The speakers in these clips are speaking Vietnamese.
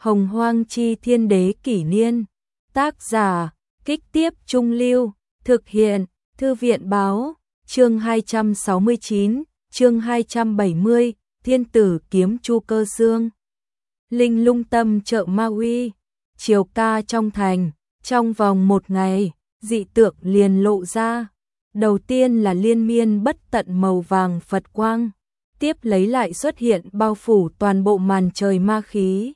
Hồng Hoang Chi Thiên Đế Kỷ Niên. Tác giả, Kích Tiếp Trung Lưu. Thực hiện, Thư viện Báo. Chương 269, chương 270, Thiên Tử Kiếm Chu Cơ Xương. Linh Lung Tâm chợ Ma Uy. Chiều ca trong thành, trong vòng một ngày, dị tượng liền lộ ra. Đầu tiên là liên miên bất tận màu vàng Phật quang, tiếp lấy lại xuất hiện bao phủ toàn bộ màn trời ma khí.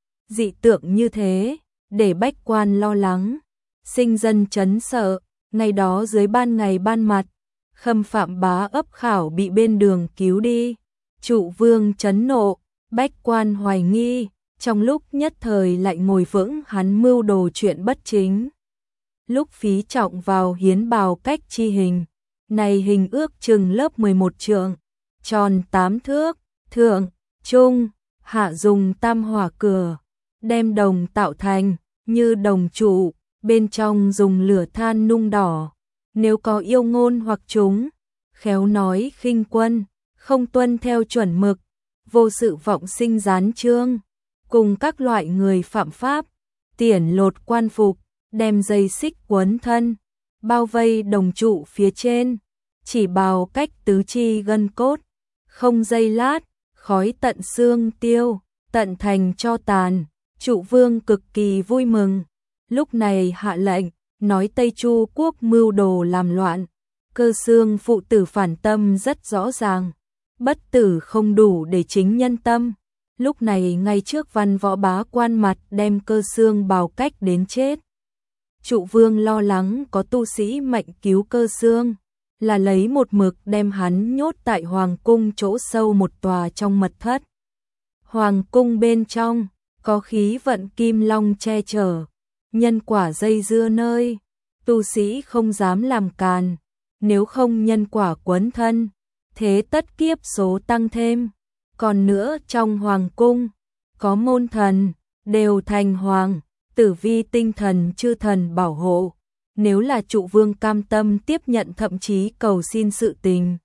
Dị tượng như thế, để bách quan lo lắng, sinh dân chấn sợ. Ngày đó dưới ban ngày ban mặt, Khâm Phạm Bá ấp khảo bị bên đường cứu đi. Trụ vương chấn nộ, bách quan hoài nghi, trong lúc nhất thời lại ngồi vững hắn mưu đồ chuyện bất chính. Lúc phí trọng vào hiến bào cách chi hình, này hình ước chừng lớp 11 trượng, tròn 8 thước, thượng, trung, hạ dùng tam hỏa cửa, đem đồng tạo thành, như đồng trụ, bên trong dùng lửa than nung đỏ. Nếu có yêu ngôn hoặc chúng, khéo nói khinh quân, không tuân theo chuẩn mực, vô sự vọng sinh gián chương, cùng các loại người phạm pháp, tiển lột quan phục, đem dây xích quấn thân, bao vây đồng trụ phía trên, chỉ bào cách tứ chi gân cốt, không giây lát, khói tận xương tiêu, tận thành cho tàn. Trụ vương cực kỳ vui mừng, lúc này hạ lệnh, nói Tây Chu quốc mưu đồ làm loạn. Cơ Xương phụ tử phản tâm rất rõ ràng, bất tử không đủ để chính nhân tâm. Lúc này ngay trước văn võ bá quan mặt đem Cơ Xương bào cách đến chết. Trụ vương lo lắng có tu sĩ mạnh cứu Cơ Xương, là lấy một mực đem hắn nhốt tại hoàng cung chỗ sâu một tòa trong mật thất. Hoàng cung bên trong có khí vận kim long che chở, nhân quả dây dưa nơi, tu sĩ không dám làm càn, nếu không nhân quả quấn thân, thế tất kiếp số tăng thêm. Còn nữa trong hoàng cung, có môn thần, đều thành hoàng, tử vi tinh thần chư thần bảo hộ, nếu là trụ vương cam tâm tiếp nhận thậm chí cầu xin sự tình.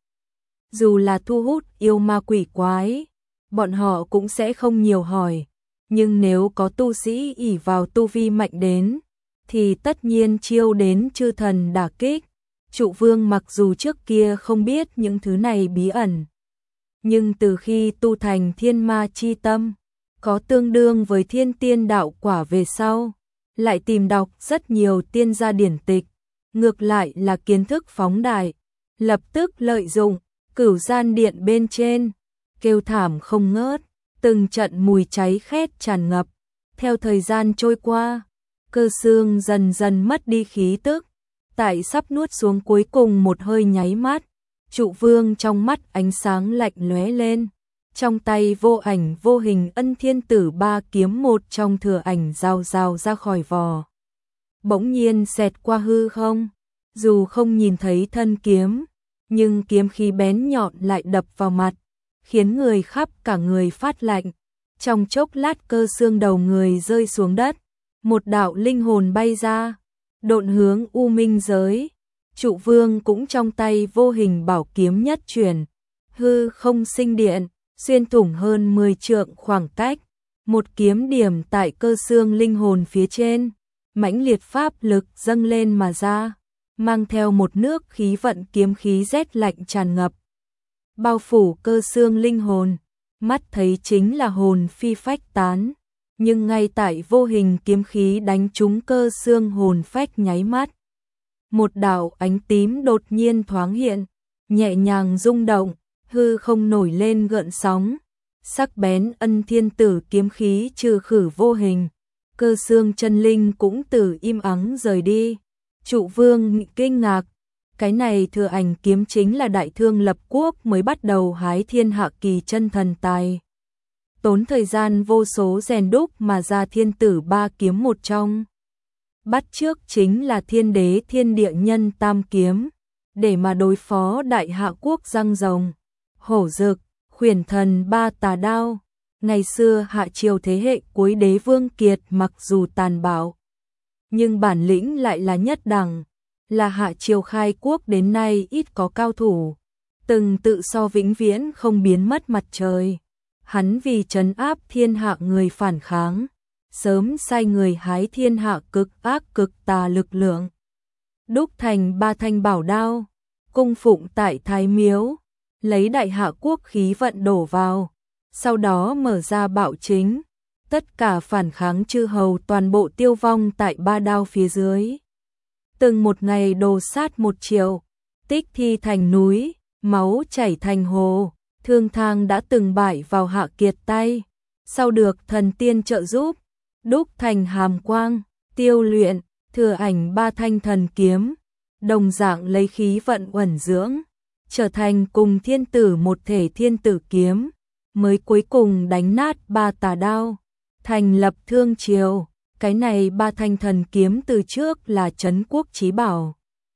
Dù là thu hút yêu ma quỷ quái, bọn họ cũng sẽ không nhiều hỏi. Nhưng nếu có tu sĩ ỷ vào tu vi mạnh đến, thì tất nhiên chiêu đến chư thần đả kích. Trụ vương mặc dù trước kia không biết những thứ này bí ẩn, nhưng từ khi tu thành thiên ma chi tâm, có tương đương với thiên tiên đạo quả về sau, lại tìm đọc rất nhiều tiên gia điển tịch, ngược lại là kiến thức phóng đại, lập tức lợi dụng, cửu gian điện bên trên, kêu thảm không ngớt. Từng trận mùi cháy khét tràn ngập. Theo thời gian trôi qua, Cơ Xương dần dần mất đi khí tức. Tại sắp nuốt xuống cuối cùng một hơi nháy mắt, trụ vương trong mắt ánh sáng lạnh lóe lên. Trong tay vô ảnh vô hình Ân Thiên Tử ba kiếm một trong thừa ảnh rào rào ra khỏi vò. Bỗng nhiên xẹt qua hư không, dù không nhìn thấy thân kiếm, nhưng kiếm khí bén nhọn lại đập vào mặt, khiến người khắp cả người phát lạnh. Trong chốc lát Cơ Xương đầu người rơi xuống đất, một đạo linh hồn bay ra, độn hướng U Minh giới. Trụ vương cũng trong tay vô hình bảo kiếm nhất chuyển, hư không sinh điện, xuyên thủng hơn 10 trượng khoảng cách, một kiếm điểm tại Cơ Xương linh hồn phía trên, mãnh liệt pháp lực dâng lên mà ra, mang theo một nước khí vận kiếm khí rét lạnh tràn ngập, bao phủ Cơ Xương linh hồn, mắt thấy chính là hồn phi phách tán, nhưng ngay tại vô hình kiếm khí đánh trúng Cơ Xương hồn phách nháy mắt, một đạo ánh tím đột nhiên thoáng hiện, nhẹ nhàng rung động, hư không nổi lên gợn sóng, sắc bén Ân Thiên Tử kiếm khí trừ khử vô hình, Cơ Xương chân linh cũng từ im ắng rời đi. Trụ vương kinh ngạc, cái này thừa ảnh kiếm chính là đại thương lập quốc mới bắt đầu hái thiên hạ kỳ chân thần tài. Tốn thời gian vô số rèn đúc mà ra Thiên Tử ba kiếm một trong. Bắt trước chính là Thiên Đế Thiên Địa Nhân tam kiếm, để mà đối phó đại hạ quốc răng rồng, hổ dực, khuyển thần ba tà đao. Ngày xưa hạ triều thế hệ cuối Đế Vương Kiệt mặc dù tàn bạo, nhưng bản lĩnh lại là nhất đẳng, là hạ triều khai quốc đến nay ít có cao thủ, từng tự so vĩnh viễn không biến mất mặt trời. Hắn vì trấn áp thiên hạ người phản kháng, sớm sai người hái thiên hạ cực ác cực tà lực lượng, đúc thành 3 thanh bảo đao, cung phụng tại Thái Miếu, lấy đại hạ quốc khí vận đổ vào, sau đó mở ra bạo chính, tất cả phản kháng chư hầu toàn bộ tiêu vong tại 3 đao phía dưới. Từng một ngày đồ sát 1 triệu, tích thi thành núi, máu chảy thành hồ, Thương Thang đã từng bại vào Hạ Kiệt tay, sau được thần tiên trợ giúp, đúc thành hàm quang, tiêu luyện, thừa ảnh 3 thanh thần kiếm, đồng dạng lấy khí vận uẩn dưỡng, trở thành cùng thiên tử một thể thiên tử kiếm, mới cuối cùng đánh nát 3 tà đao, thành lập Thương Triều. Cái này 3 thanh thần kiếm từ trước là trấn quốc chí bảo,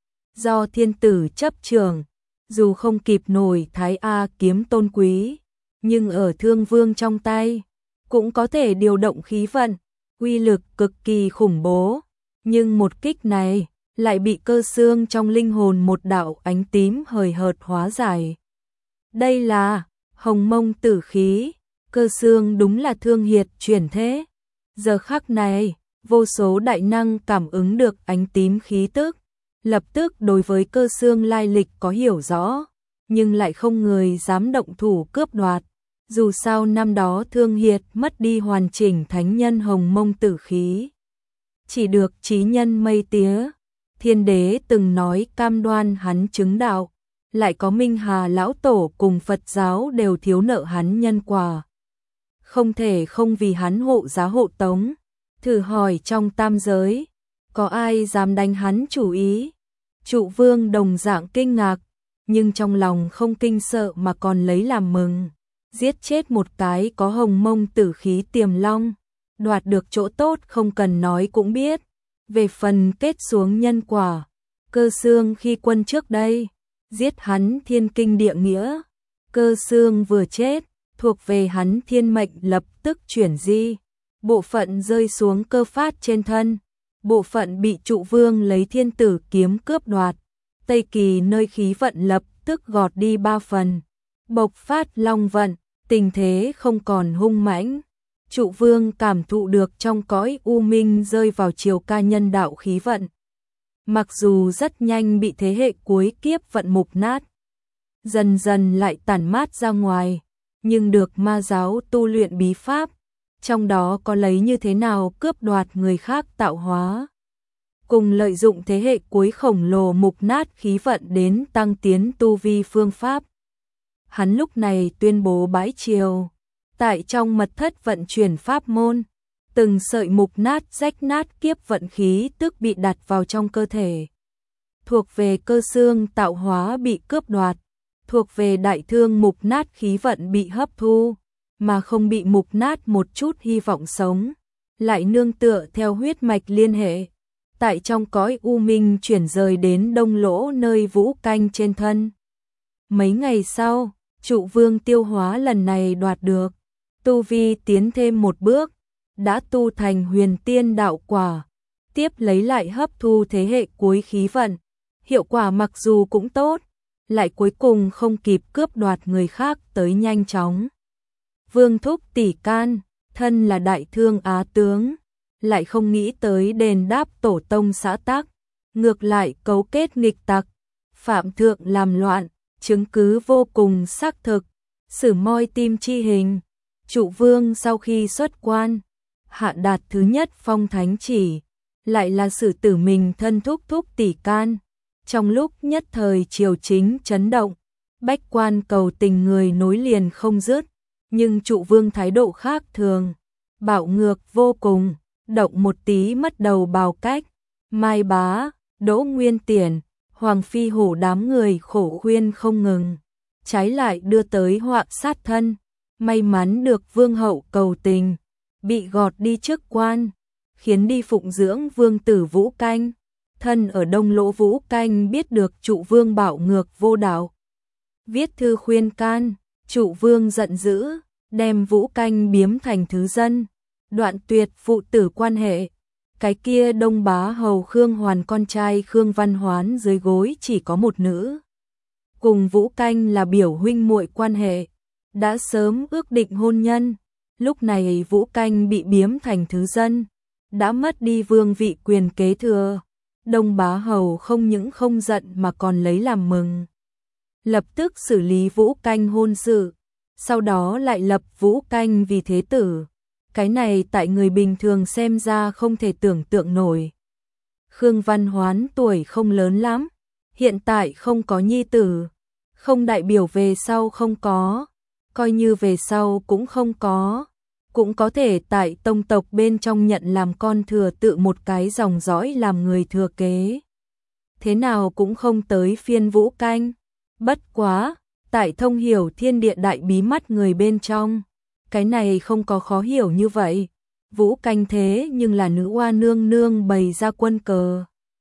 do thiên tử chấp trưởng, dù không kịp nổi Thái A kiếm tôn quý, nhưng ở Thương Vương trong tay cũng có thể điều động khí vận, uy lực cực kỳ khủng bố, nhưng một kích này lại bị Cơ Xương trong linh hồn một đạo ánh tím hời hợt hóa giải. Đây là Hồng Mông tử khí, Cơ Xương đúng là Thương Hiệt chuyển thế. Giờ khắc này, vô số đại năng cảm ứng được ánh tím khí tức, lập tức đối với Cơ Xương lai lịch có hiểu rõ, nhưng lại không người dám động thủ cướp đoạt. Dù sao năm đó Thương Hiệt mất đi hoàn chỉnh thánh nhân Hồng Mông tử khí, chỉ được chí nhân mây tía. Thiên đế từng nói cam đoan hắn chứng đạo, lại có Minh Hà lão tổ cùng Phật giáo đều thiếu nợ hắn nhân quả, không thể không vì hắn hộ giá hộ tống. Thử hỏi trong tam giới, có ai dám đánh hắn chủ ý? Trụ Vương đồng dạng kinh ngạc, nhưng trong lòng không kinh sợ mà còn lấy làm mừng. Giết chết một cái có Hồng Mông tử khí Tiềm Long, đoạt được chỗ tốt không cần nói cũng biết. Về phần kết xuống nhân quả, Cơ Xương khi quân trước đây, giết hắn thiên kinh địa nghĩa. Cơ Xương vừa chết, thuộc về hắn thiên mệnh lập tức chuyển di. Bộ phận rơi xuống Cơ Phát trên thân, bộ phận bị Trụ Vương lấy thiên tử kiếm cướp đoạt. Tây Kỳ nơi khí vận lập tức gọt đi 3 phần, bộc phát long vận, tình thế không còn hung mãnh. Trụ Vương cảm thụ được trong cõi u minh rơi vào chiều ca nhân đạo khí vận. Mặc dù rất nhanh bị thế hệ cuối kiếp vận mục nát, dần dần lại tản mát ra ngoài, nhưng được ma giáo tu luyện bí pháp, trong đó có lấy như thế nào cướp đoạt người khác tạo hóa, cùng lợi dụng thế hệ cuối khổng lồ mục nát khí vận đến tăng tiến tu vi phương pháp. Hắn lúc này tuyên bố bãi triều, tại trong mật thất vận chuyển pháp môn, từng sợi mục nát rách nát kiếp vận khí tức bị đặt vào trong cơ thể. Thuộc về Cơ Xương tạo hóa bị cướp đoạt, thuộc về Đại Thương mục nát khí vận bị hấp thu, mà không bị mục nát một chút hy vọng sống, lại nương tựa theo huyết mạch liên hệ, tại trong cõi u minh chuyển rời đến Đông Lỗ nơi Vũ Canh trên thân. Mấy ngày sau, Trụ Vương tiêu hóa lần này đoạt được, tu vi tiến thêm một bước, đã tu thành huyền tiên đạo quả, tiếp lấy lại hấp thu thế hệ cuối khí vận, hiệu quả mặc dù cũng tốt, lại cuối cùng không kịp cướp đoạt người khác tới nhanh chóng. Vương thúc tỷ can, thân là Đại Thương Á tướng, lại không nghĩ tới đền đáp tổ tông xã tắc, ngược lại cấu kết nghịch tặc, phạm thượng làm loạn, chứng cứ vô cùng xác thực, xử moi tim chi hình. Trụ Vương sau khi xuất quan, hạ đạt thứ nhất phong thánh chỉ, lại là xử tử mình thân thúc thúc tỷ can. Trong lúc nhất thời triều chính chấn động, bách quan cầu tình người nối liền không dứt, nhưng Trụ Vương thái độ khác thường, bạo ngược vô cùng, động một tí mất đầu bào cách. Mai Bá, Đỗ Nguyên Tiền, Hoàng Phi Hổ đám người khổ khuyên không ngừng, trái lại đưa tới họa sát thân. May mắn được Vương hậu cầu tình, bị gọt đi chức quan, khiến đi phụng dưỡng Vương tử Vũ Canh. Thân ở Đông Lỗ Vũ Canh biết được Trụ Vương bạo ngược vô đạo, viết thư khuyên can. Trụ Vương giận dữ, đem Vũ Canh biếm thành thứ dân, đoạn tuyệt phụ tử quan hệ. Cái kia Đông Bá hầu Khương Hoàn con trai Khương Văn Hoán dưới gối chỉ có một nữ, cùng Vũ Canh là biểu huynh muội quan hệ, đã sớm ước định hôn nhân. Lúc này Vũ Canh bị biếm thành thứ dân, đã mất đi vương vị quyền kế thừa. Đông Bá Hầu không những không giận mà còn lấy làm mừng. Lập tức xử lý Vũ Canh hôn sự, sau đó lại lập Vũ Canh vì thế tử. Cái này tại người bình thường xem ra không thể tưởng tượng nổi. Khương Văn Hoán tuổi không lớn lắm, hiện tại không có nhi tử, không đại biểu về sau không có, coi như về sau cũng không có. Cũng có thể tại tông tộc bên trong nhận làm con thừa tự một cái dòng dõi làm người thừa kế. Thế nào cũng không tới phiên Vũ Canh. Bất quá, tại thông hiểu thiên địa đại bí mật người bên trong, cái này không có khó hiểu như vậy. Vũ Canh thế nhưng là nữ oa nương nương bày ra quân cờ.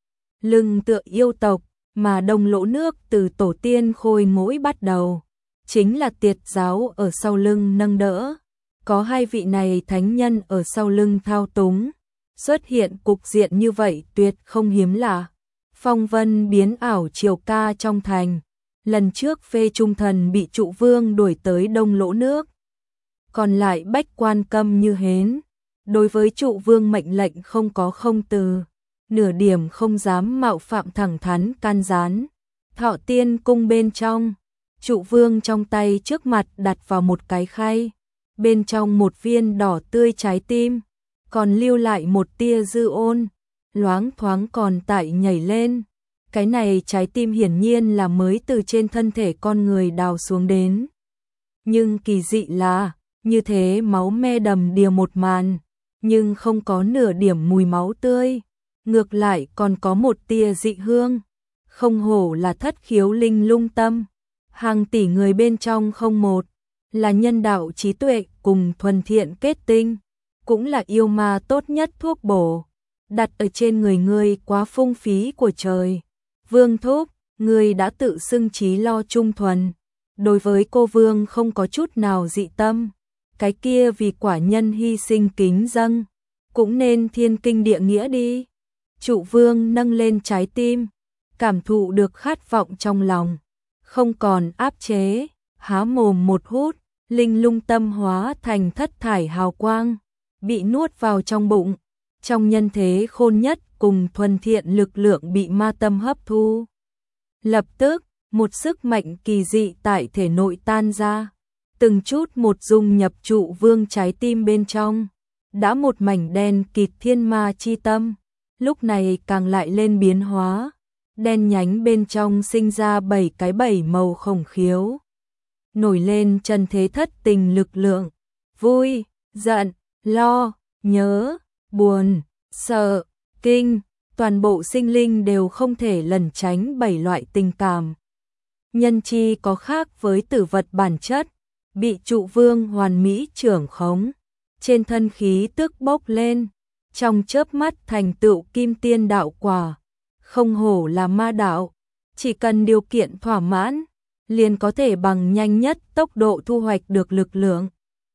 Lưng tựa yêu tộc, mà Đông Lỗ nước từ tổ tiên Khôi Mỗi bắt đầu, chính là Tiệt giáo ở sau lưng nâng đỡ. Có hai vị này thánh nhân ở sau lưng thao túng, xuất hiện cục diện như vậy tuyệt không hiếm lạ. Phong vân biến ảo triều ca trong thành, lần trước Phê Trung Thần bị Trụ Vương đuổi tới Đông Lỗ nước, còn lại bách quan câm như hến, đối với Trụ Vương mệnh lệnh không có không từ, nửa điểm không dám mạo phạm, thẳng thắn can gián. Thọ Tiên cung bên trong, Trụ Vương trong tay trước mặt đặt vào một cái khay, bên trong một viên đỏ tươi trái tim, còn lưu lại một tia dư ôn, loáng thoáng còn tại nhảy lên. Cái này trái tim hiển nhiên là mới từ trên thân thể con người đào xuống đến. Nhưng kỳ dị là, như thế máu me đầm đìa một màn, nhưng không có nửa điểm mùi máu tươi, ngược lại còn có một tia dị hương. Không hổ là thất khiếu linh lung tâm, hàng tỷ người bên trong không một, là nhân đạo trí tuệ cùng thuần thiện kết tinh, cũng là yêu ma tốt nhất thuốc bổ, đặt ở trên người ngươi quá phung phí của trời. Vương thúc, ngươi đã tự xưng trí lo trung thuần, đối với cô Vương không có chút nào dị tâm, cái kia vì quả nhân hy sinh kính dâng, cũng nên thiên kinh địa nghĩa đi. Trụ Vương nâng lên trái tim, cảm thụ được khát vọng trong lòng, không còn áp chế, há mồm một hút, linh lung tâm hóa thành thất thải hào quang, bị nuốt vào trong bụng. Trong nhân thế khôn nhất cùng thuần thiện lực lượng bị ma tâm hấp thu. Lập tức, một sức mạnh kỳ dị tại thể nội tan ra, từng chút một dung nhập Trụ Vương trái tim bên trong, đã một mảnh đen kịt thiên ma chi tâm, lúc này càng lại lên biến hóa, đen nhánh bên trong sinh ra 7 màu khổng khiếu. Nổi lên trần thế thất tình lực lượng, vui, giận, lo, nhớ, buồn, sợ, kinh, toàn bộ sinh linh đều không thể lẩn tránh 7 loại tình cảm. Nhân chi có khác với tử vật bản chất, bị Trụ Vương hoàn mỹ trưởng khống, trên thân khí tức bốc lên, trong chớp mắt thành tựu kim tiên đạo quả, không hổ là ma đạo, chỉ cần điều kiện thỏa mãn, liền có thể bằng nhanh nhất tốc độ thu hoạch được lực lượng.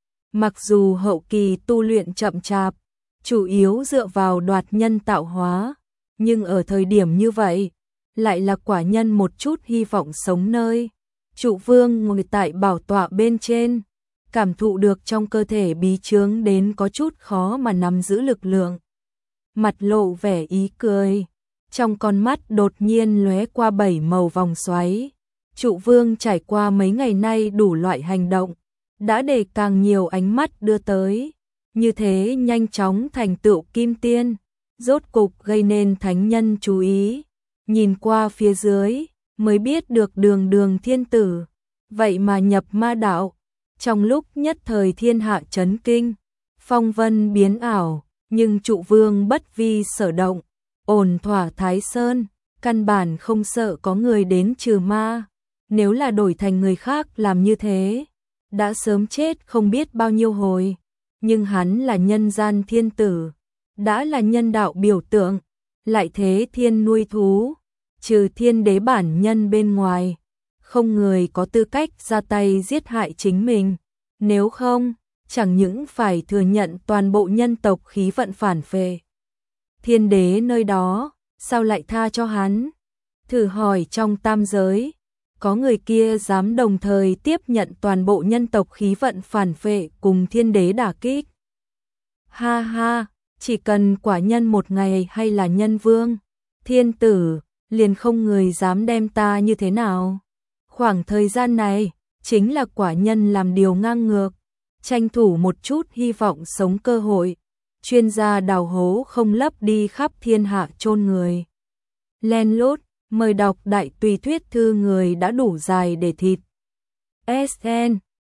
Mặc dù hậu kỳ tu luyện chậm chạp, chủ yếu dựa vào đoạt nhân tạo hóa, nhưng ở thời điểm như vậy, lại là quả nhân một chút hy vọng sống nơi. Trụ Vương ngồi tại bảo tọa bên trên, cảm thụ được trong cơ thể bí chướng đến có chút khó mà nắm giữ lực lượng. Mặt lộ vẻ ý cười, trong con mắt đột nhiên lóe qua 7 màu vòng xoáy. Trụ Vương trải qua mấy ngày nay đủ loại hành động, đã để càng nhiều ánh mắt đưa tới, như thế nhanh chóng thành tựu kim tiên, rốt cục gây nên thánh nhân chú ý. Nhìn qua phía dưới, mới biết được Đường thiên tử, vậy mà nhập ma đạo. Trong lúc nhất thời thiên hạ chấn kinh, phong vân biến ảo, nhưng Trụ Vương bất vi sở động, ổn thỏa Thái Sơn, căn bản không sợ có người đến trừ ma. Nếu là đổi thành người khác làm như thế, đã sớm chết không biết bao nhiêu hồi. Nhưng hắn là nhân gian thiên tử, đã là nhân đạo biểu tượng, lại thế thiên nuôi thú, trừ thiên đế bản nhân bên ngoài, không người có tư cách ra tay giết hại chính mình. Nếu không, chẳng những phải thừa nhận toàn bộ nhân tộc khí vận phản phệ. Thiên đế nơi đó, sao lại tha cho hắn? Thử hỏi trong tam giới, có người kia dám đồng thời tiếp nhận toàn bộ nhân tộc khí vận phản phệ cùng thiên đế đả kích. Ha ha, chỉ cần quả nhân một ngày hay là nhân vương, thiên tử, liền không người dám đem ta như thế nào. Khoảng thời gian này, chính là quả nhân làm điều ngang ngược, tranh thủ một chút hy vọng sống cơ hội, chuyên gia đào hố không lấp đi khắp thiên hạ chôn người. Len lút, mời đọc đại tùy thuyết thư người đã đủ dài để thịt. SN